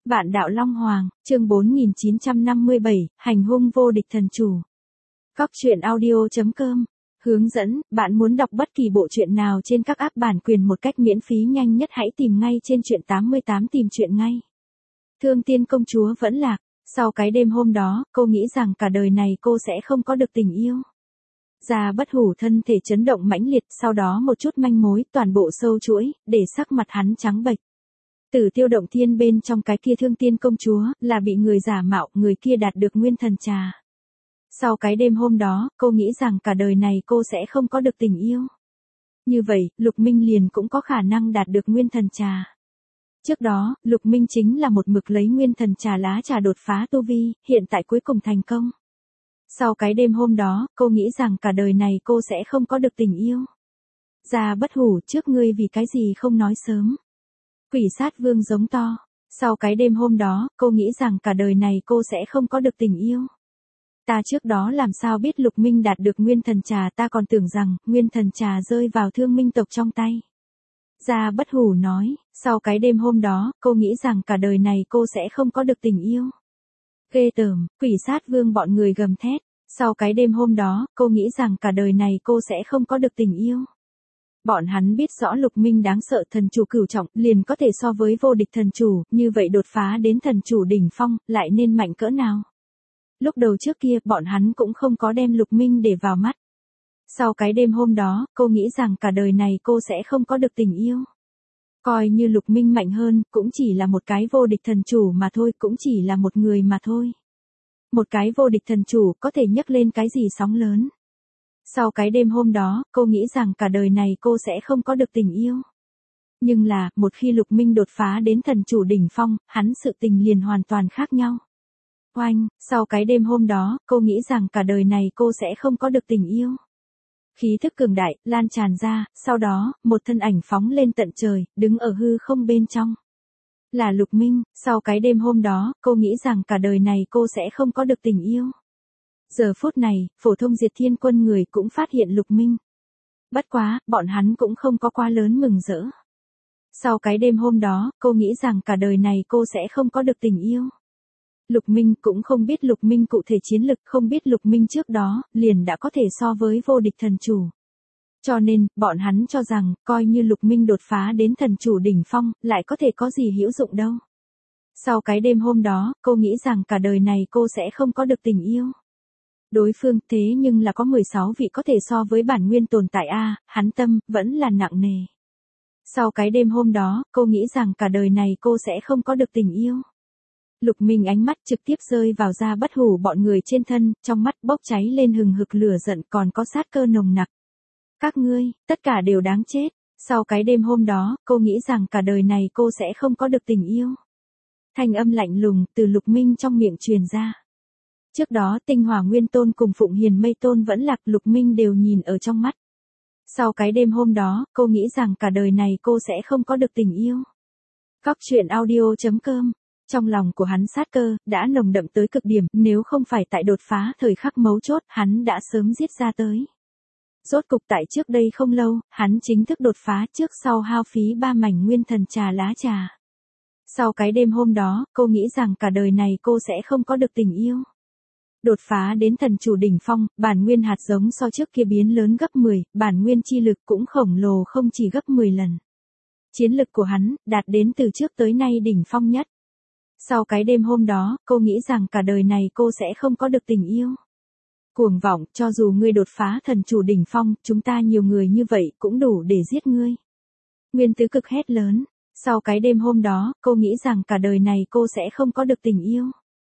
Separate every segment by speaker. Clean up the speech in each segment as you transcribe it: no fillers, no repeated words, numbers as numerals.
Speaker 1: Vạn đạo Long Hoàng, chương 4957, hành hung vô địch thần chủ. Các truyện audio.com. Hướng dẫn, bạn muốn đọc bất kỳ bộ truyện nào trên các app bản quyền một cách miễn phí nhanh nhất hãy tìm ngay trên truyện 88 tìm truyện ngay. Thương Tiên công chúa vẫn lạc, sau cái đêm hôm đó, cô nghĩ rằng cả đời này cô sẽ không có được tình yêu. Gia Bất Hủ thân thể chấn động mãnh liệt, sau đó một chút manh mối, toàn bộ sâu chuỗi, để sắc mặt hắn trắng bệch. Tử Tiêu Động Thiên bên trong cái kia Thương Tiên công chúa, là bị người giả mạo, người kia đạt được nguyên thần trà. Sau cái đêm hôm đó, cô nghĩ rằng cả đời này cô sẽ không có được tình yêu. Như vậy, Lục Minh liền cũng có khả năng đạt được nguyên thần trà. Trước đó, Lục Minh chính là một mực lấy nguyên thần trà lá trà đột phá tu vi, hiện tại cuối cùng thành công. Sau cái đêm hôm đó, cô nghĩ rằng cả đời này cô sẽ không có được tình yêu. Gia Bất Hủ, trước ngươi vì cái gì không nói sớm? Quỷ Sát Vương giống to. Sau cái đêm hôm đó, cô nghĩ rằng cả đời này cô sẽ không có được tình yêu. Ta trước đó làm sao biết Lục Minh đạt được nguyên thần trà, ta còn tưởng rằng nguyên thần trà rơi vào Thương Minh tộc trong tay. Gia Bất Hủ nói, sau cái đêm hôm đó, cô nghĩ rằng cả đời này cô sẽ không có được tình yêu. Ghê tởm, Quỷ Sát Vương bọn người gầm thét. Sau cái đêm hôm đó, cô nghĩ rằng cả đời này cô sẽ không có được tình yêu. Bọn hắn biết rõ Lục Minh đáng sợ, thần chủ cửu trọng, liền có thể so với vô địch thần chủ, như vậy đột phá đến thần chủ đỉnh phong, lại nên mạnh cỡ nào. Lúc đầu trước kia, bọn hắn cũng không có đem Lục Minh để vào mắt. Sau cái đêm hôm đó, cô nghĩ rằng cả đời này cô sẽ không có được tình yêu. Coi như Lục Minh mạnh hơn, cũng chỉ là một cái vô địch thần chủ mà thôi, cũng chỉ là một người mà thôi. Một cái vô địch thần chủ có thể nhấc lên cái gì sóng lớn. Sau cái đêm hôm đó, cô nghĩ rằng cả đời này cô sẽ không có được tình yêu. Nhưng là, một khi Lục Minh đột phá đến thần chủ đỉnh phong, hắn sự tình liền hoàn toàn khác nhau. Oanh, sau cái đêm hôm đó, cô nghĩ rằng cả đời này cô sẽ không có được tình yêu. Khí thức cường đại, lan tràn ra, sau đó, một thân ảnh phóng lên tận trời, đứng ở hư không bên trong. Là Lục Minh, sau cái đêm hôm đó, cô nghĩ rằng cả đời này cô sẽ không có được tình yêu. Giờ phút này, phổ thông Diệt Thiên quân người cũng phát hiện Lục Minh. Bất quá, bọn hắn cũng không có quá lớn mừng rỡ. Sau cái đêm hôm đó, cô nghĩ rằng cả đời này cô sẽ không có được tình yêu. Lục Minh cũng không biết Lục Minh cụ thể chiến lực, không biết Lục Minh trước đó, liền đã có thể so với vô địch thần chủ. Cho nên, bọn hắn cho rằng, coi như Lục Minh đột phá đến thần chủ đỉnh phong, lại có thể có gì hữu dụng đâu. Sau cái đêm hôm đó, cô nghĩ rằng cả đời này cô sẽ không có được tình yêu. Đối phương thế nhưng là có 16 vị có thể so với bản nguyên tồn tại a, hắn tâm, vẫn là nặng nề. Sau cái đêm hôm đó, cô nghĩ rằng cả đời này cô sẽ không có được tình yêu. Lục Minh ánh mắt trực tiếp rơi vào Gia Bất Hủ bọn người trên thân, trong mắt bốc cháy lên hừng hực lửa giận còn có sát cơ nồng nặc. Các ngươi, tất cả đều đáng chết. Sau cái đêm hôm đó, cô nghĩ rằng cả đời này cô sẽ không có được tình yêu. Thanh âm lạnh lùng từ Lục Minh trong miệng truyền ra. Trước đó Tinh Hỏa Nguyên Tôn cùng Phụng Hiền Mây Tôn vẫn lạc, Lục Minh đều nhìn ở trong mắt. Sau cái đêm hôm đó, cô nghĩ rằng cả đời này cô sẽ không có được tình yêu. Các truyện audio.com. Trong lòng của hắn sát cơ, đã nồng đậm tới cực điểm, nếu không phải tại đột phá thời khắc mấu chốt, hắn đã sớm giết ra tới. Rốt cục tại trước đây không lâu, hắn chính thức đột phá trước sau hao phí 3 mảnh nguyên thần trà lá trà. Sau cái đêm hôm đó, cô nghĩ rằng cả đời này cô sẽ không có được tình yêu. Đột phá đến thần chủ đỉnh phong, bản nguyên hạt giống so trước kia biến lớn gấp 10, bản nguyên chi lực cũng khổng lồ không chỉ gấp 10 lần. Chiến lực của hắn, đạt đến từ trước tới nay đỉnh phong nhất. Sau cái đêm hôm đó, cô nghĩ rằng cả đời này cô sẽ không có được tình yêu. Cuồng vọng, cho dù ngươi đột phá thần chủ đỉnh phong, chúng ta nhiều người như vậy cũng đủ để giết ngươi. Nguyên Tứ Cực hét lớn. Sau cái đêm hôm đó, cô nghĩ rằng cả đời này cô sẽ không có được tình yêu.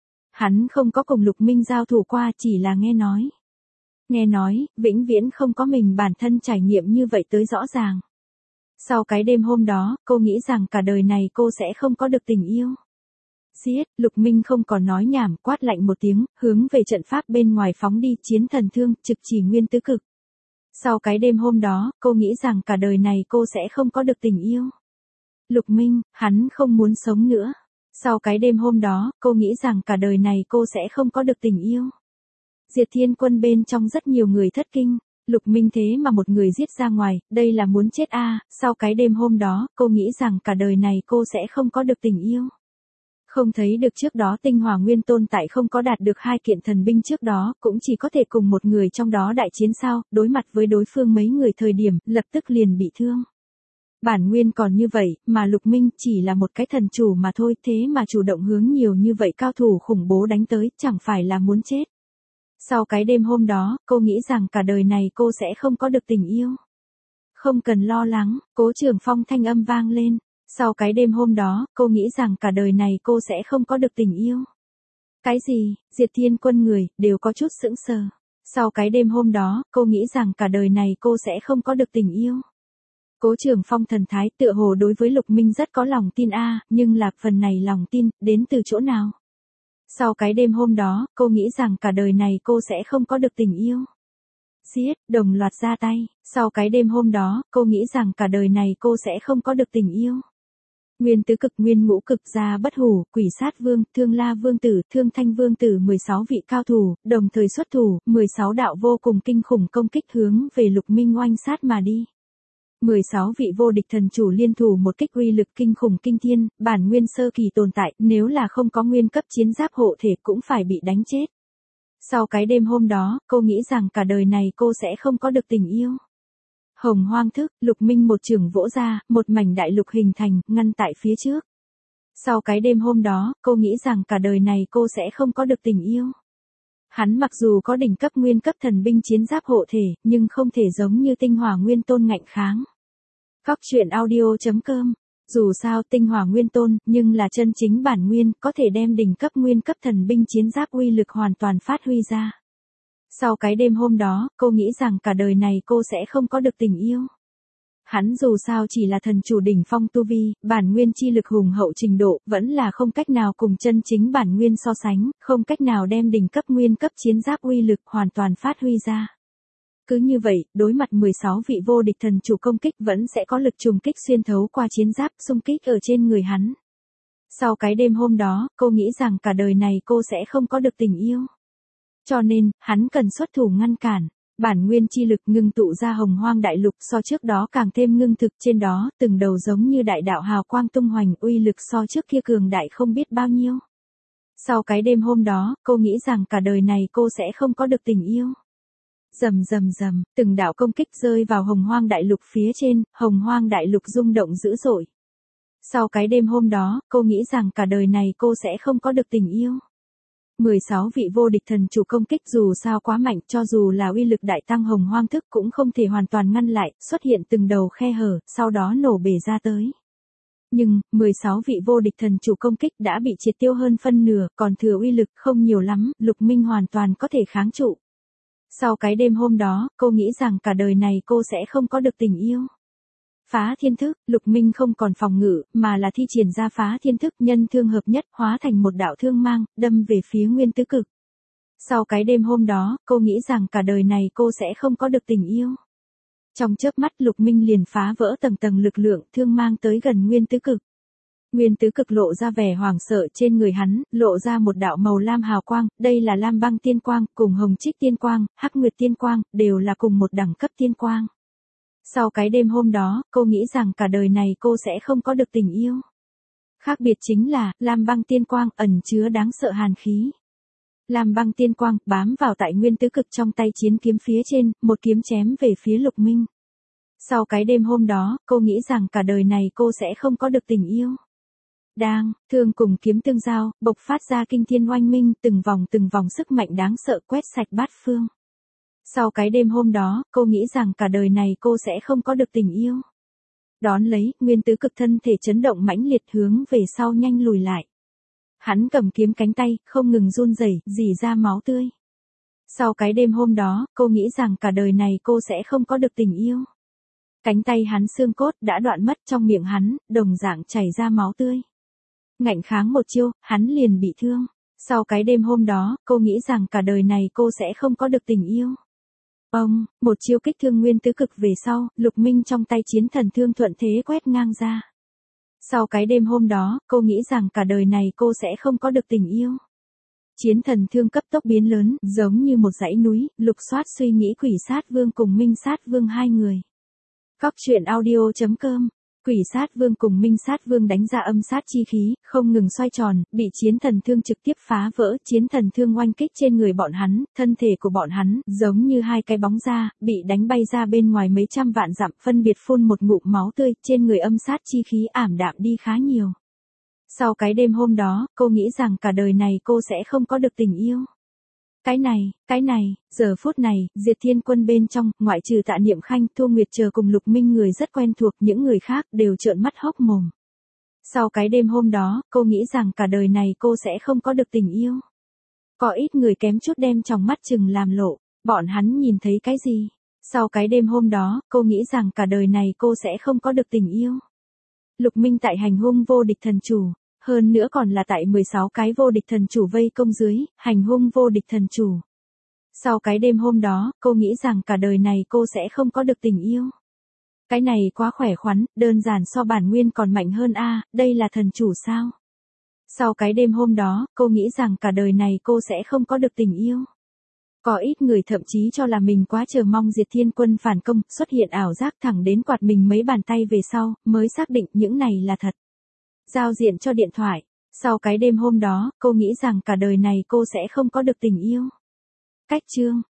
Speaker 1: Hắn không có cùng Lục Minh giao thủ qua, chỉ là nghe nói. Nghe nói, vĩnh viễn không có mình bản thân trải nghiệm như vậy tới rõ ràng. Sau cái đêm hôm đó, cô nghĩ rằng cả đời này cô sẽ không có được tình yêu. Giết, Lục Minh không còn nói nhảm, quát lạnh một tiếng, hướng về trận pháp bên ngoài phóng đi, chiến thần thương, trực chỉ Nguyên Tứ Cực. Sau cái đêm hôm đó, cô nghĩ rằng cả đời này cô sẽ không có được tình yêu. Lục Minh, hắn không muốn sống nữa. Sau cái đêm hôm đó, cô nghĩ rằng cả đời này cô sẽ không có được tình yêu. Diệt Thiên quân bên trong rất nhiều người thất kinh. Lục Minh thế mà một người giết ra ngoài, đây là muốn chết a. Sau cái đêm hôm đó, cô nghĩ rằng cả đời này cô sẽ không có được tình yêu. Không thấy được trước đó tinh hỏa nguyên tôn tại không có đạt được hai kiện thần binh trước đó, cũng chỉ có thể cùng một người trong đó đại chiến sao, đối mặt với đối phương mấy người thời điểm, lập tức liền bị thương. Bản nguyên còn như vậy, mà Lục Minh chỉ là một cái thần chủ mà thôi, thế mà chủ động hướng nhiều như vậy cao thủ khủng bố đánh tới, chẳng phải là muốn chết. Sau cái đêm hôm đó, cô nghĩ rằng cả đời này cô sẽ không có được tình yêu. Không cần lo lắng, Cố Trường Phong thanh âm vang lên. Sau cái đêm hôm đó, cô nghĩ rằng cả đời này cô sẽ không có được tình yêu. Cái gì, Diệt Thiên Quân người, đều có chút sững sờ. Sau cái đêm hôm đó, cô nghĩ rằng cả đời này cô sẽ không có được tình yêu. Cố Trường Phong thần thái tựa hồ đối với Lục Minh rất có lòng tin nhưng là phần này lòng tin, đến từ chỗ nào? Sau cái đêm hôm đó, cô nghĩ rằng cả đời này cô sẽ không có được tình yêu. Giết, đồng loạt ra tay, sau cái đêm hôm đó, cô nghĩ rằng cả đời này cô sẽ không có được tình yêu. Nguyên tứ cực nguyên ngũ cực gia bất hủ, quỷ sát vương, thương la vương tử, thương thanh vương tử 16 vị cao thủ, đồng thời xuất thủ, 16 đạo vô cùng kinh khủng công kích hướng về Lục Minh oanh sát mà đi. 16 vị vô địch thần chủ liên thủ một kích uy lực kinh khủng kinh thiên, bản nguyên sơ kỳ tồn tại, nếu là không có nguyên cấp chiến giáp hộ thể cũng phải bị đánh chết. Sau cái đêm hôm đó, cô nghĩ rằng cả đời này cô sẽ không có được tình yêu. Hồng Hoang thức, Lục Minh một chưởng vỗ ra, một mảnh đại lục hình thành, ngăn tại phía trước. Sau cái đêm hôm đó, cô nghĩ rằng cả đời này cô sẽ không có được tình yêu. Hắn mặc dù có đỉnh cấp nguyên cấp thần binh chiến giáp hộ thể, nhưng không thể giống như tinh hỏa nguyên tôn ngạnh kháng. Góc truyện audio.com. Dù sao tinh hỏa nguyên tôn, nhưng là chân chính bản nguyên, có thể đem đỉnh cấp nguyên cấp thần binh chiến giáp uy lực hoàn toàn phát huy ra. Sau cái đêm hôm đó, cô nghĩ rằng cả đời này cô sẽ không có được tình yêu. Hắn dù sao chỉ là thần chủ đỉnh phong tu vi, bản nguyên chi lực hùng hậu trình độ, vẫn là không cách nào cùng chân chính bản nguyên so sánh, không cách nào đem đỉnh cấp nguyên cấp chiến giáp uy lực hoàn toàn phát huy ra. Cứ như vậy, đối mặt 16 vị vô địch thần chủ công kích vẫn sẽ có lực trùng kích xuyên thấu qua chiến giáp xung kích ở trên người hắn. Sau cái đêm hôm đó, cô nghĩ rằng cả đời này cô sẽ không có được tình yêu. Cho nên, hắn cần xuất thủ ngăn cản. Bản nguyên chi lực ngưng tụ ra hồng hoang đại lục so trước đó càng thêm ngưng thực, trên đó, từng đầu giống như đại đạo hào quang tung hoành, uy lực so trước kia cường đại không biết bao nhiêu. Sau cái đêm hôm đó, cô nghĩ rằng cả đời này cô sẽ không có được tình yêu. Rầm rầm rầm, từng đạo công kích rơi vào hồng hoang đại lục phía trên, hồng hoang đại lục rung động dữ dội. Sau cái đêm hôm đó, cô nghĩ rằng cả đời này cô sẽ không có được tình yêu. 16 vị vô địch thần chủ công kích dù sao quá mạnh, cho dù là uy lực đại tăng hồng hoang thức cũng không thể hoàn toàn ngăn lại, xuất hiện từng đầu khe hở, sau đó nổ bể ra tới. Nhưng, 16 vị vô địch thần chủ công kích đã bị triệt tiêu hơn phân nửa, còn thừa uy lực không nhiều lắm, Lục Minh hoàn toàn có thể kháng trụ. Sau cái đêm hôm đó, cô nghĩ rằng cả đời này cô sẽ không có được tình yêu. Phá thiên thức, Lục Minh không còn phòng ngự, mà là thi triển ra phá thiên thức nhân thương hợp nhất, hóa thành một đạo thương mang, đâm về phía nguyên tứ cực. Sau cái đêm hôm đó, cô nghĩ rằng cả đời này cô sẽ không có được tình yêu. Trong chớp mắt Lục Minh liền phá vỡ tầng tầng lực lượng, thương mang tới gần nguyên tứ cực. Nguyên tứ cực lộ ra vẻ hoảng sợ trên người hắn, lộ ra một đạo màu lam hào quang, đây là lam băng tiên quang, cùng hồng trích tiên quang, hắc nguyệt tiên quang, đều là cùng một đẳng cấp tiên quang. Sau cái đêm hôm đó, cô nghĩ rằng cả đời này cô sẽ không có được tình yêu. Khác biệt chính là, lam băng tiên quang ẩn chứa đáng sợ hàn khí. Lam băng tiên quang bám vào tại nguyên tứ cực trong tay chiến kiếm phía trên, một kiếm chém về phía Lục Minh. Sau cái đêm hôm đó, cô nghĩ rằng cả đời này cô sẽ không có được tình yêu. Đang, thương cùng kiếm tương giao, bộc phát ra kinh thiên oanh minh, từng vòng sức mạnh đáng sợ quét sạch bát phương. Sau cái đêm hôm đó, cô nghĩ rằng cả đời này cô sẽ không có được tình yêu. Đón lấy, nguyên tứ cực thân thể chấn động mãnh liệt hướng về sau nhanh lùi lại. Hắn cầm kiếm cánh tay, không ngừng run rẩy, rỉ ra máu tươi. Sau cái đêm hôm đó, cô nghĩ rằng cả đời này cô sẽ không có được tình yêu. Cánh tay hắn xương cốt đã đoạn mất, trong miệng hắn, đồng dạng chảy ra máu tươi. Ngạnh kháng một chiêu, hắn liền bị thương. Sau cái đêm hôm đó, cô nghĩ rằng cả đời này cô sẽ không có được tình yêu. Một chiêu kích thương nguyên tứ cực về sau, Lục Minh trong tay chiến thần thương thuận thế quét ngang ra. Sau cái đêm hôm đó, cô nghĩ rằng cả đời này cô sẽ không có được tình yêu. Chiến thần thương cấp tốc biến lớn, giống như một dãy núi, lục soát suy nghĩ quỷ sát vương cùng minh sát vương hai người. Góc truyện audio.com Quỷ sát vương cùng minh sát vương đánh ra âm sát chi khí, không ngừng xoay tròn, bị chiến thần thương trực tiếp phá vỡ, chiến thần thương oanh kích trên người bọn hắn, thân thể của bọn hắn, giống như hai cái bóng da, bị đánh bay ra bên ngoài mấy trăm vạn dặm, phân biệt phun một ngụm máu tươi, trên người âm sát chi khí ảm đạm đi khá nhiều. Sau cái đêm hôm đó, cô nghĩ rằng cả đời này cô sẽ không có được tình yêu. Cái này, giờ phút này, Diệt Thiên Quân bên trong, ngoại trừ Tạ Niệm Khanh, Thu Nguyệt chờ cùng Lục Minh người rất quen thuộc, những người khác đều trợn mắt hốc mồm. Sau cái đêm hôm đó, cô nghĩ rằng cả đời này cô sẽ không có được tình yêu. Có ít người kém chút đem trong mắt chừng làm lộ, bọn hắn nhìn thấy cái gì? Sau cái đêm hôm đó, cô nghĩ rằng cả đời này cô sẽ không có được tình yêu. Lục Minh tại hành hung vô địch thần chủ. Hơn nữa còn là tại 16 cái vô địch thần chủ vây công dưới, hành hung vô địch thần chủ. Sau cái đêm hôm đó, cô nghĩ rằng cả đời này cô sẽ không có được tình yêu. Cái này quá khỏe khoắn, đơn giản so bản nguyên còn mạnh hơn a, đây là thần chủ sao? Sau cái đêm hôm đó, cô nghĩ rằng cả đời này cô sẽ không có được tình yêu. Có ít người thậm chí cho là mình quá chờ mong Diệt Thiên Quân phản công, xuất hiện ảo giác thẳng đến quạt mình mấy bàn tay về sau, mới xác định những này là thật. Giao diện cho điện thoại. Sau cái đêm hôm đó, cô nghĩ rằng cả đời này cô sẽ không có được tình yêu. Cách chương